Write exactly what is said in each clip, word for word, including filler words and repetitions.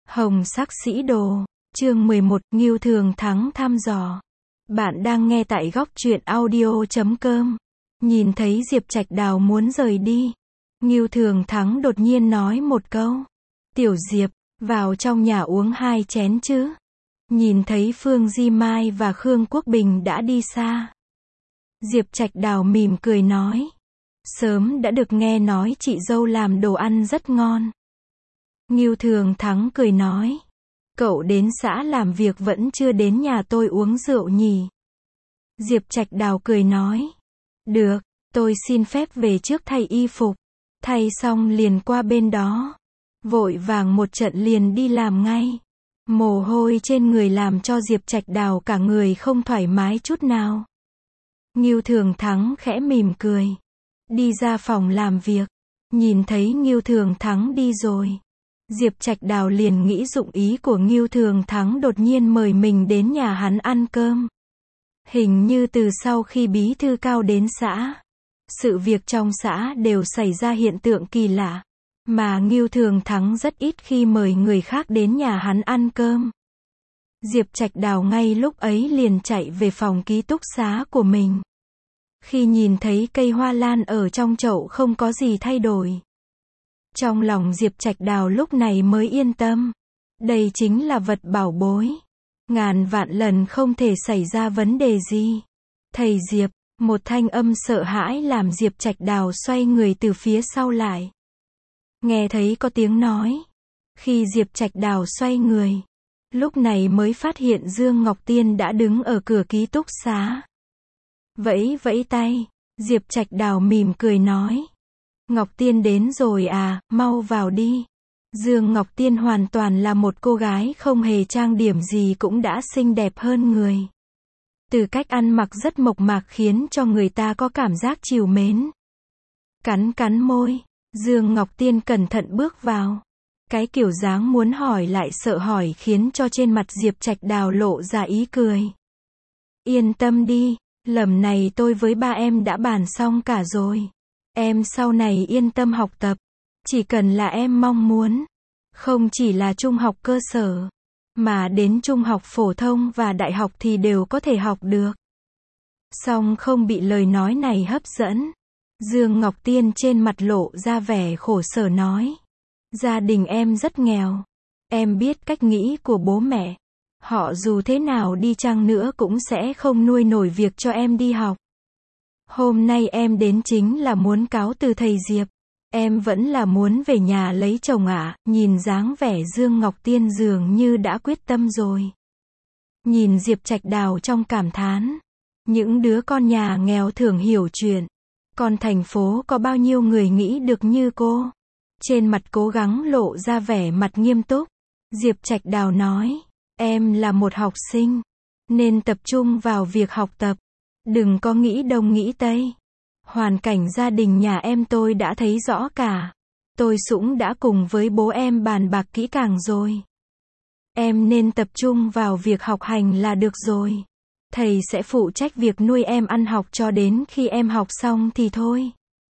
Hồng sắc sĩ đồ, chương mười một, Ngưu Thường Thắng thăm dò. Bạn đang nghe tại góc truyện audio chấm com. Nhìn thấy Diệp Trạch Đào muốn rời đi, Ngưu Thường Thắng đột nhiên nói một câu. Tiểu Diệp, vào trong nhà uống hai chén chứ. Nhìn thấy Phương Di Mai và Khương Quốc Bình đã đi xa. Diệp Trạch Đào mỉm cười nói. Sớm đã được nghe nói chị dâu làm đồ ăn rất ngon. Ngưu Thường Thắng cười nói. Cậu đến xã làm việc vẫn chưa đến nhà tôi uống rượu nhỉ? Diệp Trạch Đào cười nói. Được, tôi xin phép về trước thay y phục. Thay xong liền qua bên đó. Vội vàng một trận liền đi làm ngay. Mồ hôi trên người làm cho Diệp Trạch Đào cả người không thoải mái chút nào. Ngưu Thường Thắng khẽ mỉm cười. Đi ra phòng làm việc. Nhìn thấy Ngưu Thường Thắng đi rồi. Diệp Trạch Đào liền nghĩ dụng ý của Ngưu Thường Thắng đột nhiên mời mình đến nhà hắn ăn cơm. Hình như từ sau khi bí thư Cao đến xã, sự việc trong xã đều xảy ra hiện tượng kỳ lạ, mà Ngưu Thường Thắng rất ít khi mời người khác đến nhà hắn ăn cơm. Diệp Trạch Đào ngay lúc ấy liền chạy về phòng ký túc xá của mình. Khi nhìn thấy cây hoa lan ở trong chậu không có gì thay đổi, trong lòng Diệp Trạch Đào lúc này mới yên tâm. Đây chính là vật bảo bối. Ngàn vạn lần không thể xảy ra vấn đề gì. Thầy Diệp, một thanh âm sợ hãi làm Diệp Trạch Đào xoay người từ phía sau lại. Nghe thấy có tiếng nói. Khi Diệp Trạch Đào xoay người, lúc này mới phát hiện Dương Ngọc Tiên đã đứng ở cửa ký túc xá. Vẫy vẫy tay, Diệp Trạch Đào mỉm cười nói. Ngọc Tiên đến rồi à, mau vào đi. Dương Ngọc Tiên hoàn toàn là một cô gái không hề trang điểm gì cũng đã xinh đẹp hơn người. Từ cách ăn mặc rất mộc mạc khiến cho người ta có cảm giác trìu mến. Cắn cắn môi, Dương Ngọc Tiên cẩn thận bước vào. Cái kiểu dáng muốn hỏi lại sợ hỏi khiến cho trên mặt Diệp Trạch Đào lộ ra ý cười. Yên tâm đi, lầm này tôi với ba em đã bàn xong cả rồi. Em sau này yên tâm học tập. Chỉ cần là em mong muốn. Không chỉ là trung học cơ sở, mà đến trung học phổ thông và đại học thì đều có thể học được. Song không bị lời nói này hấp dẫn. Dương Ngọc Tiên trên mặt lộ ra vẻ khổ sở nói. Gia đình em rất nghèo. Em biết cách nghĩ của bố mẹ. Họ dù thế nào đi chăng nữa cũng sẽ không nuôi nổi việc cho em đi học. Hôm nay em đến chính là muốn cáo từ thầy Diệp. Em vẫn là muốn về nhà lấy chồng ạ. À. Nhìn dáng vẻ Dương Ngọc Tiên dường như đã quyết tâm rồi. Nhìn Diệp Trạch Đào trong cảm thán. Những đứa con nhà nghèo thường hiểu chuyện. Còn thành phố có bao nhiêu người nghĩ được như cô. Trên mặt cố gắng lộ ra vẻ mặt nghiêm túc. Diệp Trạch Đào nói. Em là một học sinh. Nên tập trung vào việc học tập. Đừng có nghĩ đông nghĩ tây. Hoàn cảnh gia đình nhà em tôi đã thấy rõ cả. Tôi cũng đã cùng với bố em bàn bạc kỹ càng rồi. Em nên tập trung vào việc học hành là được rồi. Thầy sẽ phụ trách việc nuôi em ăn học cho đến khi em học xong thì thôi.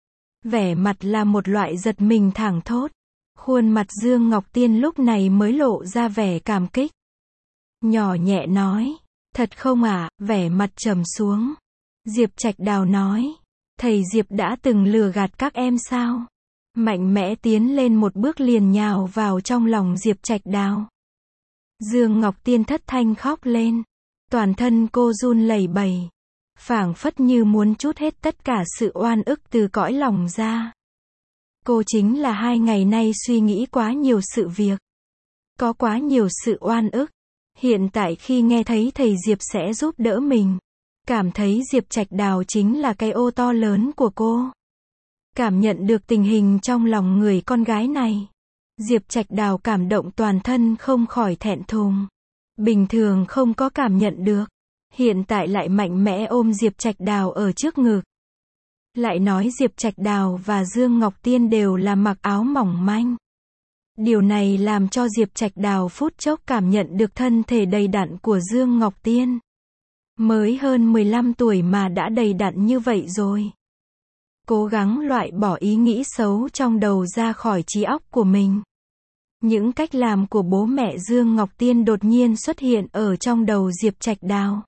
Vẻ mặt là một loại giật mình thảng thốt. Khuôn mặt Dương Ngọc Tiên lúc này mới lộ ra vẻ cảm kích. Nhỏ nhẹ nói. Thật không ạ? À? Vẻ mặt trầm xuống. Diệp Trạch Đào nói. Thầy Diệp đã từng lừa gạt các em sao? Mạnh mẽ tiến lên một bước liền nhào vào trong lòng Diệp Trạch Đào. Dương Ngọc Tiên thất thanh khóc lên. Toàn thân cô run lẩy bẩy. Phảng phất như muốn trút hết tất cả sự oan ức từ cõi lòng ra. Cô chính là hai ngày nay suy nghĩ quá nhiều sự việc. Có quá nhiều sự oan ức. Hiện tại khi nghe thấy thầy Diệp sẽ giúp đỡ mình. Cảm thấy Diệp Trạch Đào chính là cái ô to lớn của cô. Cảm nhận được tình hình trong lòng người con gái này. Diệp Trạch Đào cảm động toàn thân không khỏi thẹn thùng. Bình thường không có cảm nhận được. Hiện tại lại mạnh mẽ ôm Diệp Trạch Đào ở trước ngực. Lại nói Diệp Trạch Đào và Dương Ngọc Tiên đều là mặc áo mỏng manh. Điều này làm cho Diệp Trạch Đào phút chốc cảm nhận được thân thể đầy đặn của Dương Ngọc Tiên. Mới hơn mười lăm tuổi mà đã đầy đặn như vậy rồi. Cố gắng loại bỏ ý nghĩ xấu trong đầu ra khỏi trí óc của mình. Những cách làm của bố mẹ Dương Ngọc Tiên đột nhiên xuất hiện ở trong đầu Diệp Trạch Đào.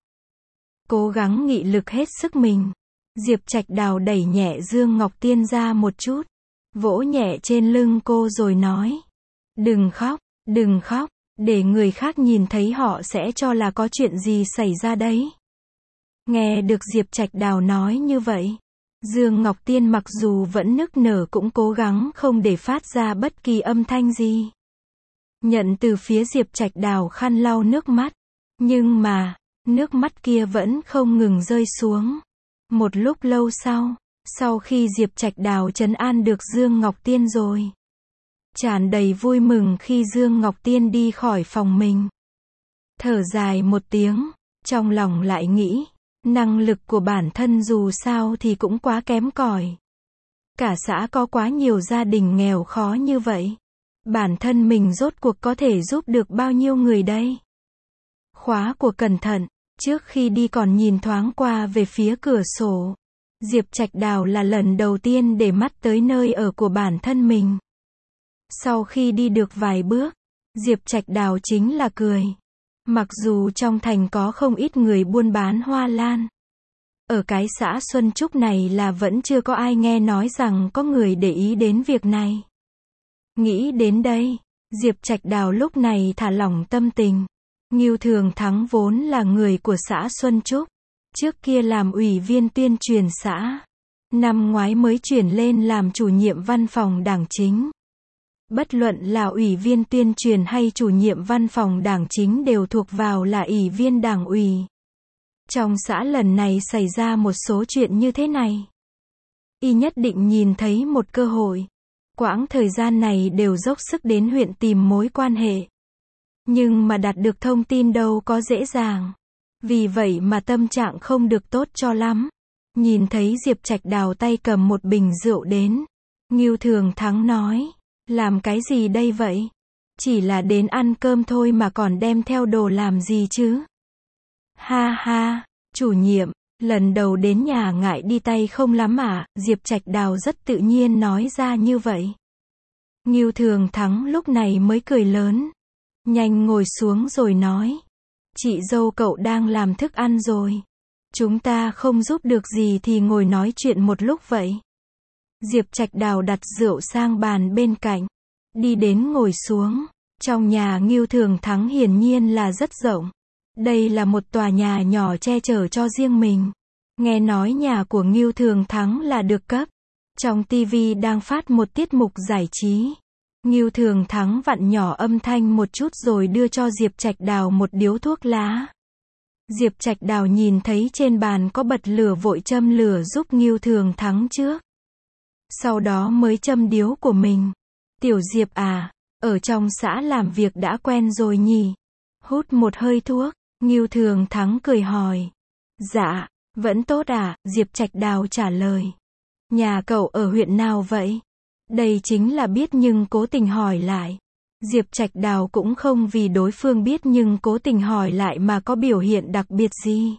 Cố gắng nghị lực hết sức mình. Diệp Trạch Đào đẩy nhẹ Dương Ngọc Tiên ra một chút, vỗ nhẹ trên lưng cô rồi nói. Đừng khóc, đừng khóc, để người khác nhìn thấy họ sẽ cho là có chuyện gì xảy ra đấy. Nghe được Diệp Trạch Đào nói như vậy, Dương Ngọc Tiên mặc dù vẫn nức nở cũng cố gắng không để phát ra bất kỳ âm thanh gì. Nhận từ phía Diệp Trạch Đào khăn lau nước mắt, nhưng mà, nước mắt kia vẫn không ngừng rơi xuống. Một lúc lâu sau, sau khi Diệp Trạch Đào trấn an được Dương Ngọc Tiên rồi, tràn đầy vui mừng khi Dương Ngọc Tiên đi khỏi phòng mình. Thở dài một tiếng, trong lòng lại nghĩ, năng lực của bản thân dù sao thì cũng quá kém cỏi. Cả xã có quá nhiều gia đình nghèo khó như vậy. Bản thân mình rốt cuộc có thể giúp được bao nhiêu người đây? Khóa của cẩn thận, trước khi đi còn nhìn thoáng qua về phía cửa sổ. Diệp Trạch Đào là lần đầu tiên để mắt tới nơi ở của bản thân mình. Sau khi đi được vài bước, Diệp Trạch Đào chính là cười. Mặc dù trong thành có không ít người buôn bán hoa lan, ở cái xã Xuân Trúc này là vẫn chưa có ai nghe nói rằng có người để ý đến việc này. Nghĩ đến đây, Diệp Trạch Đào lúc này thả lỏng tâm tình. Ngưu Thường Thắng vốn là người của xã Xuân Trúc, trước kia làm ủy viên tuyên truyền xã, năm ngoái mới chuyển lên làm chủ nhiệm văn phòng đảng chính. Bất luận là ủy viên tuyên truyền hay chủ nhiệm văn phòng đảng chính đều thuộc vào là ủy viên đảng ủy. Trong xã lần này xảy ra một số chuyện như thế này, y nhất định nhìn thấy một cơ hội. Quãng thời gian này đều dốc sức đến huyện tìm mối quan hệ. Nhưng mà đạt được thông tin đâu có dễ dàng. Vì vậy mà tâm trạng không được tốt cho lắm. Nhìn thấy Diệp Trạch Đào tay cầm một bình rượu đến, Ngưu Thường Thắng nói, làm cái gì đây vậy? Chỉ là đến ăn cơm thôi mà còn đem theo đồ làm gì chứ? Ha ha, chủ nhiệm, lần đầu đến nhà ngại đi tay không lắm à? Diệp Trạch Đào rất tự nhiên nói ra như vậy. Ngưu Thường Thắng lúc này mới cười lớn, nhanh ngồi xuống rồi nói, chị dâu cậu đang làm thức ăn rồi, chúng ta không giúp được gì thì ngồi nói chuyện một lúc vậy. Diệp Trạch Đào đặt rượu sang bàn bên cạnh, đi đến ngồi xuống. Trong nhà Ngưu Thường Thắng hiển nhiên là rất rộng. Đây là một tòa nhà nhỏ che chở cho riêng mình. Nghe nói nhà của Ngưu Thường Thắng là được cấp. Trong tivi đang phát một tiết mục giải trí. Ngưu Thường Thắng vặn nhỏ âm thanh một chút rồi đưa cho Diệp Trạch Đào một điếu thuốc lá. Diệp Trạch Đào nhìn thấy trên bàn có bật lửa vội châm lửa giúp Ngưu Thường Thắng trước. Sau đó mới châm điếu của mình. Tiểu Diệp à, ở trong xã làm việc đã quen rồi nhỉ? Hút một hơi thuốc, Ngưu Thường Thắng cười hỏi. Dạ, vẫn tốt à? Diệp Trạch Đào trả lời. Nhà cậu ở huyện nào vậy? Đây chính là biết nhưng cố tình hỏi lại. Diệp Trạch Đào cũng không vì đối phương biết nhưng cố tình hỏi lại mà có biểu hiện đặc biệt gì.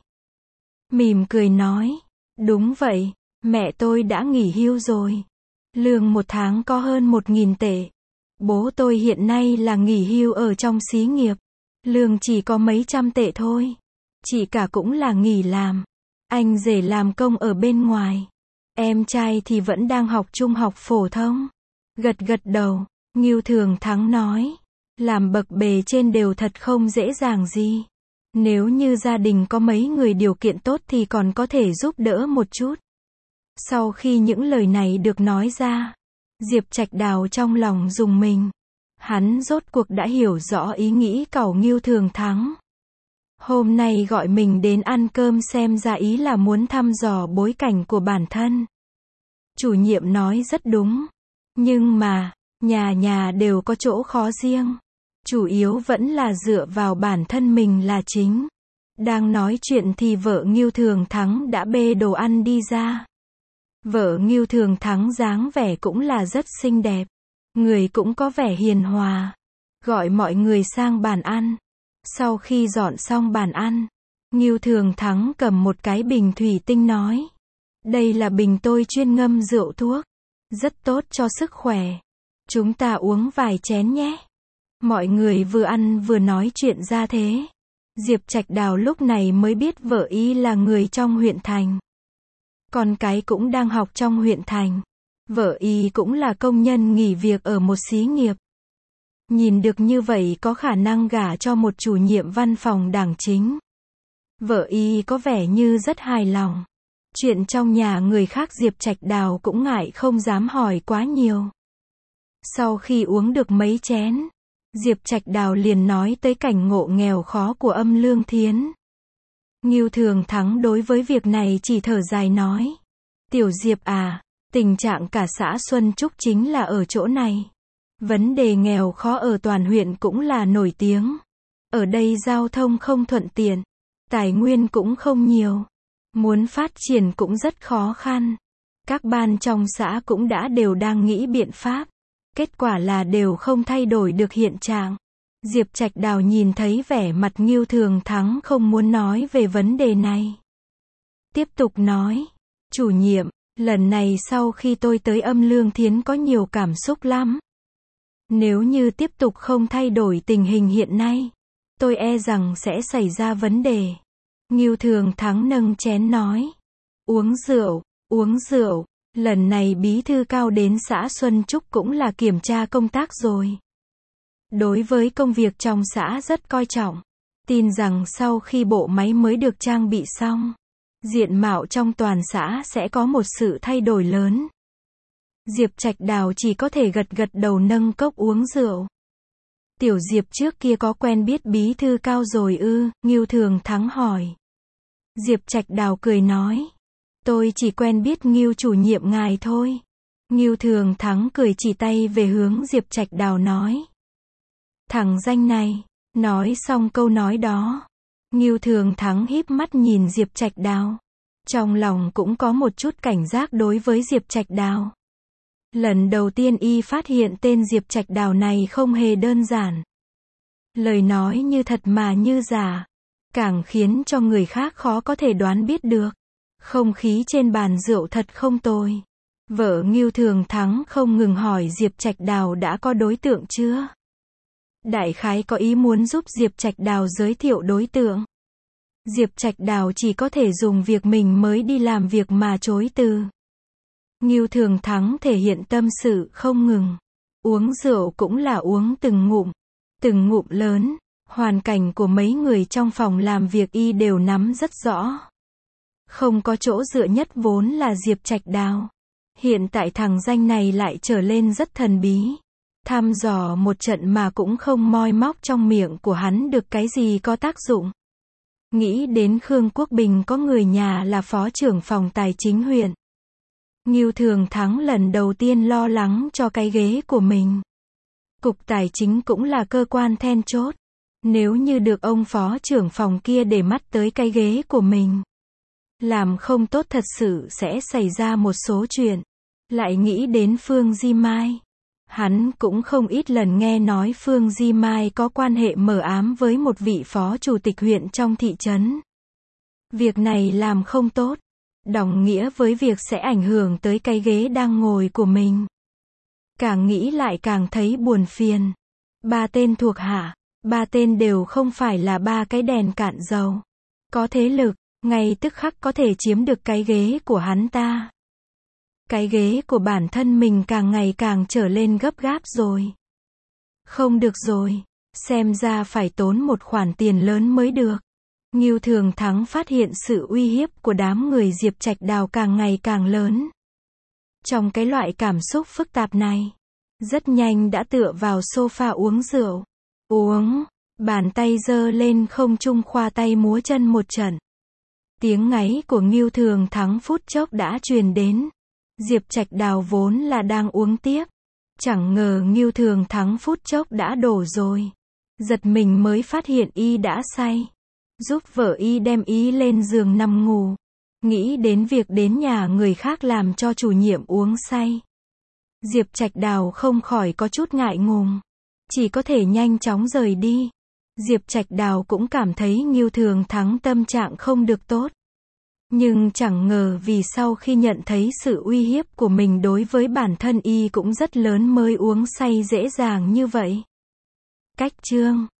Mỉm cười nói. Đúng vậy, mẹ tôi đã nghỉ hưu rồi. Lương một tháng có hơn một nghìn tệ. Bố tôi hiện nay là nghỉ hưu ở trong xí nghiệp. Lương chỉ có mấy trăm tệ thôi. Chị cả cũng là nghỉ làm. Anh rể làm công ở bên ngoài. Em trai thì vẫn đang học trung học phổ thông. Gật gật đầu, Ngưu Thường Thắng nói. Làm bậc bề trên đều thật không dễ dàng gì. Nếu như gia đình có mấy người điều kiện tốt thì còn có thể giúp đỡ một chút. Sau khi những lời này được nói ra, Diệp Trạch Đào trong lòng rùng mình. Hắn rốt cuộc đã hiểu rõ ý nghĩ cẩu Ngưu Thường Thắng. Hôm nay gọi mình đến ăn cơm xem ra ý là muốn thăm dò bối cảnh của bản thân. Chủ nhiệm nói rất đúng. Nhưng mà, nhà nhà đều có chỗ khó riêng. Chủ yếu vẫn là dựa vào bản thân mình là chính. Đang nói chuyện thì vợ Ngưu Thường Thắng đã bê đồ ăn đi ra. Vợ Ngưu Thường Thắng dáng vẻ cũng là rất xinh đẹp. Người cũng có vẻ hiền hòa. Gọi mọi người sang bàn ăn. Sau khi dọn xong bàn ăn, Ngưu Thường Thắng cầm một cái bình thủy tinh nói. Đây là bình tôi chuyên ngâm rượu thuốc. Rất tốt cho sức khỏe. Chúng ta uống vài chén nhé. Mọi người vừa ăn vừa nói chuyện ra thế. Diệp Trạch Đào lúc này mới biết vợ y là người trong huyện thành. Con cái cũng đang học trong huyện thành. Vợ y cũng là công nhân nghỉ việc ở một xí nghiệp. Nhìn được như vậy có khả năng gả cho một chủ nhiệm văn phòng đảng chính. Vợ y có vẻ như rất hài lòng. Chuyện trong nhà người khác Diệp Trạch Đào cũng ngại không dám hỏi quá nhiều. Sau khi uống được mấy chén, Diệp Trạch Đào liền nói tới cảnh ngộ nghèo khó của Âm Lương Thiến. Ngưu Thường Thắng đối với việc này chỉ thở dài nói. Tiểu Diệp à, tình trạng cả xã Xuân Trúc chính là ở chỗ này. Vấn đề nghèo khó ở toàn huyện cũng là nổi tiếng. Ở đây giao thông không thuận tiện, tài nguyên cũng không nhiều. Muốn phát triển cũng rất khó khăn. Các ban trong xã cũng đã đều đang nghĩ biện pháp. Kết quả là đều không thay đổi được hiện trạng. Diệp Trạch Đào nhìn thấy vẻ mặt Ngưu Thường Thắng không muốn nói về vấn đề này. Tiếp tục nói. Chủ nhiệm, lần này sau khi tôi tới Âm Lương Thiến có nhiều cảm xúc lắm. Nếu như tiếp tục không thay đổi tình hình hiện nay, tôi e rằng sẽ xảy ra vấn đề. Ngưu Thường Thắng nâng chén nói. Uống rượu, uống rượu. Lần này bí thư cao đến xã Xuân Trúc cũng là kiểm tra công tác rồi. Đối với công việc trong xã rất coi trọng. Tin rằng sau khi bộ máy mới được trang bị xong, diện mạo trong toàn xã sẽ có một sự thay đổi lớn. Diệp Trạch Đào chỉ có thể gật gật đầu nâng cốc uống rượu. Tiểu Diệp trước kia có quen biết bí thư cao rồi ư? Ngưu Thường Thắng hỏi. Diệp Trạch Đào cười nói. Tôi chỉ quen biết Ngưu chủ nhiệm ngài thôi. Ngưu Thường Thắng cười chỉ tay về hướng Diệp Trạch Đào nói. Thằng danh này. Nói xong câu nói đó, Ngưu Thường Thắng híp mắt nhìn Diệp Trạch Đào. Trong lòng cũng có một chút cảnh giác đối với Diệp Trạch Đào. Lần đầu tiên y phát hiện tên Diệp Trạch Đào này không hề đơn giản. Lời nói như thật mà như giả, càng khiến cho người khác khó có thể đoán biết được. Không khí trên bàn rượu thật không tồi. Vợ Ngưu Thường Thắng không ngừng hỏi Diệp Trạch Đào đã có đối tượng chưa? Đại khái có ý muốn giúp Diệp Trạch Đào giới thiệu đối tượng. Diệp Trạch Đào chỉ có thể dùng việc mình mới đi làm việc mà chối từ. Ngưu Thường Thắng thể hiện tâm sự không ngừng. Uống rượu cũng là uống từng ngụm, từng ngụm lớn. Hoàn cảnh của mấy người trong phòng làm việc y đều nắm rất rõ. Không có chỗ dựa nhất vốn là Diệp Trạch Đào. Hiện tại thằng danh này lại trở lên rất thần bí. Thăm dò một trận mà cũng không moi móc trong miệng của hắn được cái gì có tác dụng. Nghĩ đến Khương Quốc Bình có người nhà là phó trưởng phòng tài chính huyện. Ngưu Thường Thắng lần đầu tiên lo lắng cho cái ghế của mình. Cục tài chính cũng là cơ quan then chốt. Nếu như được ông phó trưởng phòng kia để mắt tới cái ghế của mình, làm không tốt thật sự sẽ xảy ra một số chuyện. Lại nghĩ đến Phương Di Mai. Hắn cũng không ít lần nghe nói Phương Di Mai có quan hệ mờ ám với một vị phó chủ tịch huyện trong thị trấn. Việc này làm không tốt, đồng nghĩa với việc sẽ ảnh hưởng tới cái ghế đang ngồi của mình. Càng nghĩ lại càng thấy buồn phiền. Ba tên thuộc hạ, ba tên đều không phải là ba cái đèn cạn dầu. Có thế lực, ngay tức khắc có thể chiếm được cái ghế của hắn ta. Cái ghế của bản thân mình càng ngày càng trở lên gấp gáp rồi. Không được rồi, xem ra phải tốn một khoản tiền lớn mới được. Ngưu Thường Thắng phát hiện sự uy hiếp của đám người Diệp Trạch Đào càng ngày càng lớn. Trong cái loại cảm xúc phức tạp này, rất nhanh đã tựa vào sofa uống rượu. Uống, bàn tay giơ lên không trung khoa tay múa chân một trận. Tiếng ngáy của Ngưu Thường Thắng phút chốc đã truyền đến. Diệp Trạch Đào vốn là đang uống tiếp. Chẳng ngờ Ngưu Thường Thắng phút chốc đã đổ rồi. Giật mình mới phát hiện y đã say. Giúp vợ y đem y lên giường nằm ngủ. Nghĩ đến việc đến nhà người khác làm cho chủ nhiệm uống say. Diệp Trạch Đào không khỏi có chút ngại ngùng. Chỉ có thể nhanh chóng rời đi. Diệp Trạch Đào cũng cảm thấy Ngưu Thường Thắng tâm trạng không được tốt. Nhưng chẳng ngờ vì sau khi nhận thấy sự uy hiếp của mình đối với bản thân y cũng rất lớn mới uống say dễ dàng như vậy. Cách chương